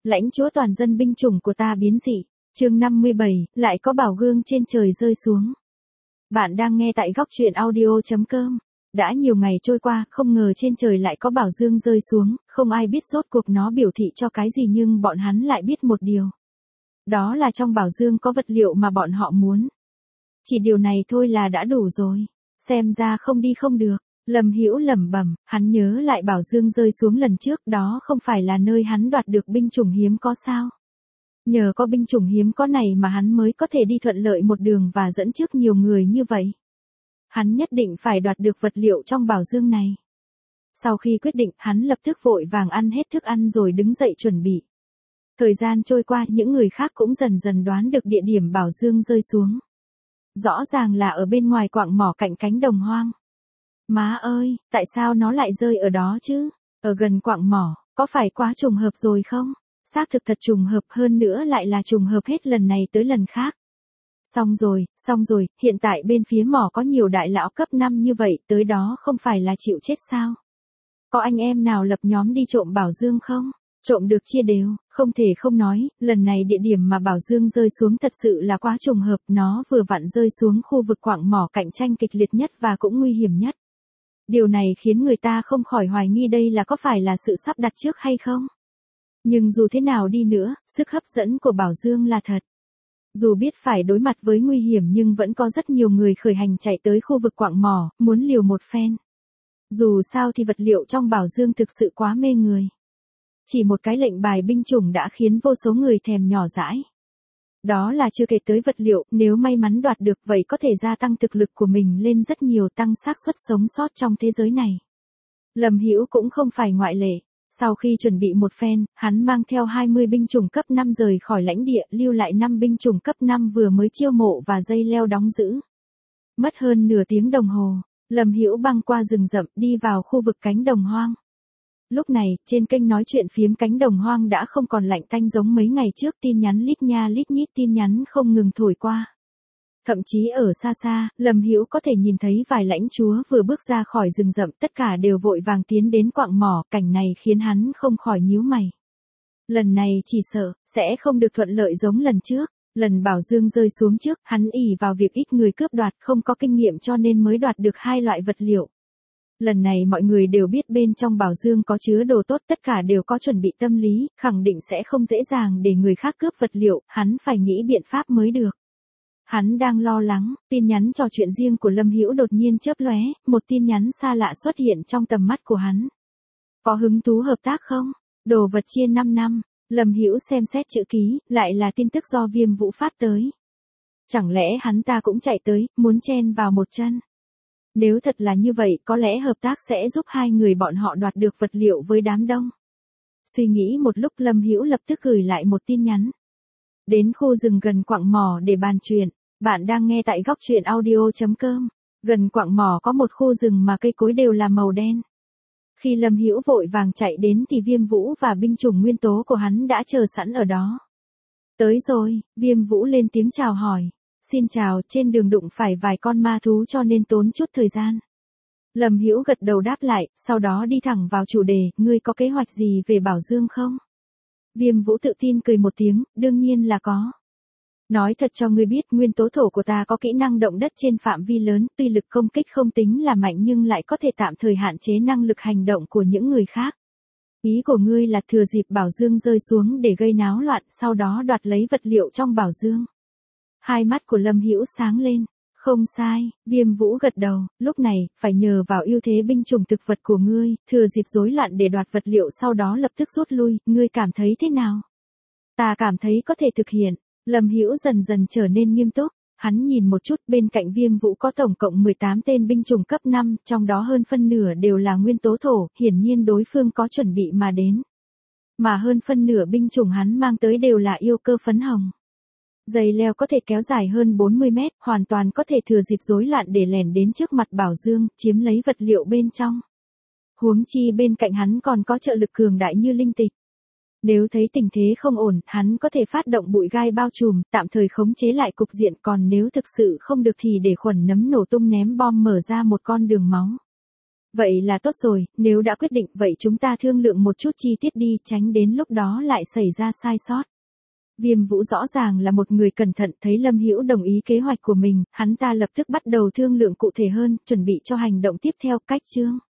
lãnh chúa toàn dân binh chủng của ta biến dị. Chương 57, lại có bảo gương trên trời rơi xuống. Bạn đang nghe tại góc truyện audio.com. Đã nhiều ngày trôi qua, không ngờ trên trời lại có bảo dương rơi xuống, không ai biết rốt cuộc nó biểu thị cho cái gì, nhưng bọn hắn lại biết một điều. Đó là trong bảo dương có vật liệu mà bọn họ muốn. Chỉ điều này thôi là đã đủ rồi. Xem ra không đi không được. Lâm Hữu lẩm bẩm, hắn nhớ lại bảo dương rơi xuống lần trước, đó không phải là nơi hắn đoạt được binh chủng hiếm có sao? Nhờ có binh chủng hiếm có này mà hắn mới có thể đi thuận lợi một đường và dẫn trước nhiều người như vậy. Hắn nhất định phải đoạt được vật liệu trong bảo dương này. Sau khi quyết định, hắn lập tức vội vàng ăn hết thức ăn rồi đứng dậy chuẩn bị. Thời gian trôi qua, những người khác cũng dần dần đoán được địa điểm bảo dương rơi xuống. Rõ ràng là ở bên ngoài quạng mỏ cạnh cánh đồng hoang. Má ơi, tại sao nó lại rơi ở đó chứ? Ở gần quạng mỏ, có phải quá trùng hợp rồi không? Xác thực thật trùng hợp, hơn nữa lại là trùng hợp hết lần này tới lần khác. Xong rồi, hiện tại bên phía mỏ có nhiều đại lão cấp 5 như vậy, tới đó không phải là chịu chết sao? Có anh em nào lập nhóm đi trộm bảo dương không? Trộm được chia đều, không thể không nói, lần này địa điểm mà bảo dương rơi xuống thật sự là quá trùng hợp, nó vừa vặn rơi xuống khu vực quạng mỏ cạnh tranh kịch liệt nhất và cũng nguy hiểm nhất. Điều này khiến người ta không khỏi hoài nghi đây là có phải là sự sắp đặt trước hay không? Nhưng dù thế nào đi nữa, sức hấp dẫn của bảo dương là thật. Dù biết phải đối mặt với nguy hiểm nhưng vẫn có rất nhiều người khởi hành chạy tới khu vực quạng mỏ, muốn liều một phen. Dù sao thì vật liệu trong bảo dương thực sự quá mê người. Chỉ một cái lệnh bài binh chủng đã khiến vô số người thèm nhỏ dãi. Đó là chưa kể tới vật liệu, nếu may mắn đoạt được vậy có thể gia tăng thực lực của mình lên rất nhiều, tăng xác suất sống sót trong thế giới này. Lâm Hữu cũng không phải ngoại lệ. Sau khi chuẩn bị một phen, hắn mang theo 20 binh chủng cấp 5 rời khỏi lãnh địa, lưu lại 5 binh chủng cấp 5 vừa mới chiêu mộ và dây leo đóng giữ. Mất hơn nửa tiếng đồng hồ, Lâm Hữu băng qua rừng rậm đi vào khu vực cánh đồng hoang. Lúc này, trên kênh nói chuyện phiếm cánh đồng hoang đã không còn lạnh tanh giống mấy ngày trước, tin nhắn lít nha lít nhít tin nhắn không ngừng thổi qua. Thậm chí ở xa xa, Lâm Hữu có thể nhìn thấy vài lãnh chúa vừa bước ra khỏi rừng rậm, tất cả đều vội vàng tiến đến quạng mỏ, cảnh này khiến hắn không khỏi nhíu mày. Lần này chỉ sợ, sẽ không được thuận lợi giống lần trước. Lần bảo dương rơi xuống trước, hắn ỷ vào việc ít người cướp đoạt, không có kinh nghiệm cho nên mới đoạt được 2 loại vật liệu. Lần này mọi người đều biết bên trong bảo dương có chứa đồ tốt, tất cả đều có chuẩn bị tâm lý, khẳng định sẽ không dễ dàng để người khác cướp vật liệu, hắn phải nghĩ biện pháp mới được. Hắn đang lo lắng, tin nhắn trò chuyện riêng của Lâm Hữu đột nhiên chớp lóe, một tin nhắn xa lạ xuất hiện trong tầm mắt của hắn. Có hứng thú hợp tác không? Đồ vật chia 5 năm. Lâm Hữu xem xét chữ ký, lại là tin tức do Viêm Vũ phát tới. Chẳng lẽ hắn ta cũng chạy tới, muốn chen vào một chân? Nếu thật là như vậy, có lẽ hợp tác sẽ giúp hai người bọn họ đoạt được vật liệu với đám đông. Suy nghĩ một lúc, Lâm Hữu lập tức gửi lại một tin nhắn. Đến khu rừng gần quạng mỏ để bàn chuyện. Bạn đang nghe tại góc truyện audio.com. Gần quạng mỏ có một khu rừng mà cây cối đều là màu đen. Khi Lâm Hữu vội vàng chạy đến thì Viêm Vũ và binh chủng nguyên tố của hắn đã chờ sẵn ở đó. Tới rồi, Viêm Vũ lên tiếng chào hỏi. Xin chào, trên đường đụng phải vài con ma thú cho nên tốn chút thời gian. Lâm Hữu gật đầu đáp lại, sau đó đi thẳng vào chủ đề, ngươi có kế hoạch gì về bảo dương không? Viêm Vũ tự tin cười một tiếng, đương nhiên là có. Nói thật cho ngươi biết, nguyên tố thổ của ta có kỹ năng động đất trên phạm vi lớn, tuy lực công kích không tính là mạnh nhưng lại có thể tạm thời hạn chế năng lực hành động của những người khác. Ý của ngươi là thừa dịp bảo dương rơi xuống để gây náo loạn, sau đó đoạt lấy vật liệu trong bảo dương. Hai mắt của Lâm Hữu sáng lên. Không sai, Viêm Vũ gật đầu, lúc này, phải nhờ vào ưu thế binh chủng thực vật của ngươi, thừa dịp rối loạn để đoạt vật liệu sau đó lập tức rút lui, ngươi cảm thấy thế nào? Ta cảm thấy có thể thực hiện. Lâm Hữu dần dần trở nên nghiêm túc, hắn nhìn một chút, bên cạnh Viêm Vũ có tổng cộng 18 tên binh chủng cấp 5, trong đó hơn phân nửa đều là nguyên tố thổ, hiển nhiên đối phương có chuẩn bị mà đến. Mà hơn phân nửa binh chủng hắn mang tới đều là yêu cơ phấn hồng. Dây leo có thể kéo dài hơn 40 mét, hoàn toàn có thể thừa dịp rối loạn để lẻn đến trước mặt bảo dương, chiếm lấy vật liệu bên trong. Huống chi bên cạnh hắn còn có trợ lực cường đại như linh tịch. Nếu thấy tình thế không ổn, hắn có thể phát động bụi gai bao trùm, tạm thời khống chế lại cục diện, còn nếu thực sự không được thì để khuẩn nấm nổ tung ném bom mở ra một con đường máu. Vậy là tốt rồi, nếu đã quyết định vậy chúng ta thương lượng một chút chi tiết đi, tránh đến lúc đó lại xảy ra sai sót. Viêm Vũ rõ ràng là một người cẩn thận, thấy Lâm Hữu đồng ý kế hoạch của mình, hắn ta lập tức bắt đầu thương lượng cụ thể hơn, chuẩn bị cho hành động tiếp theo. Cách chương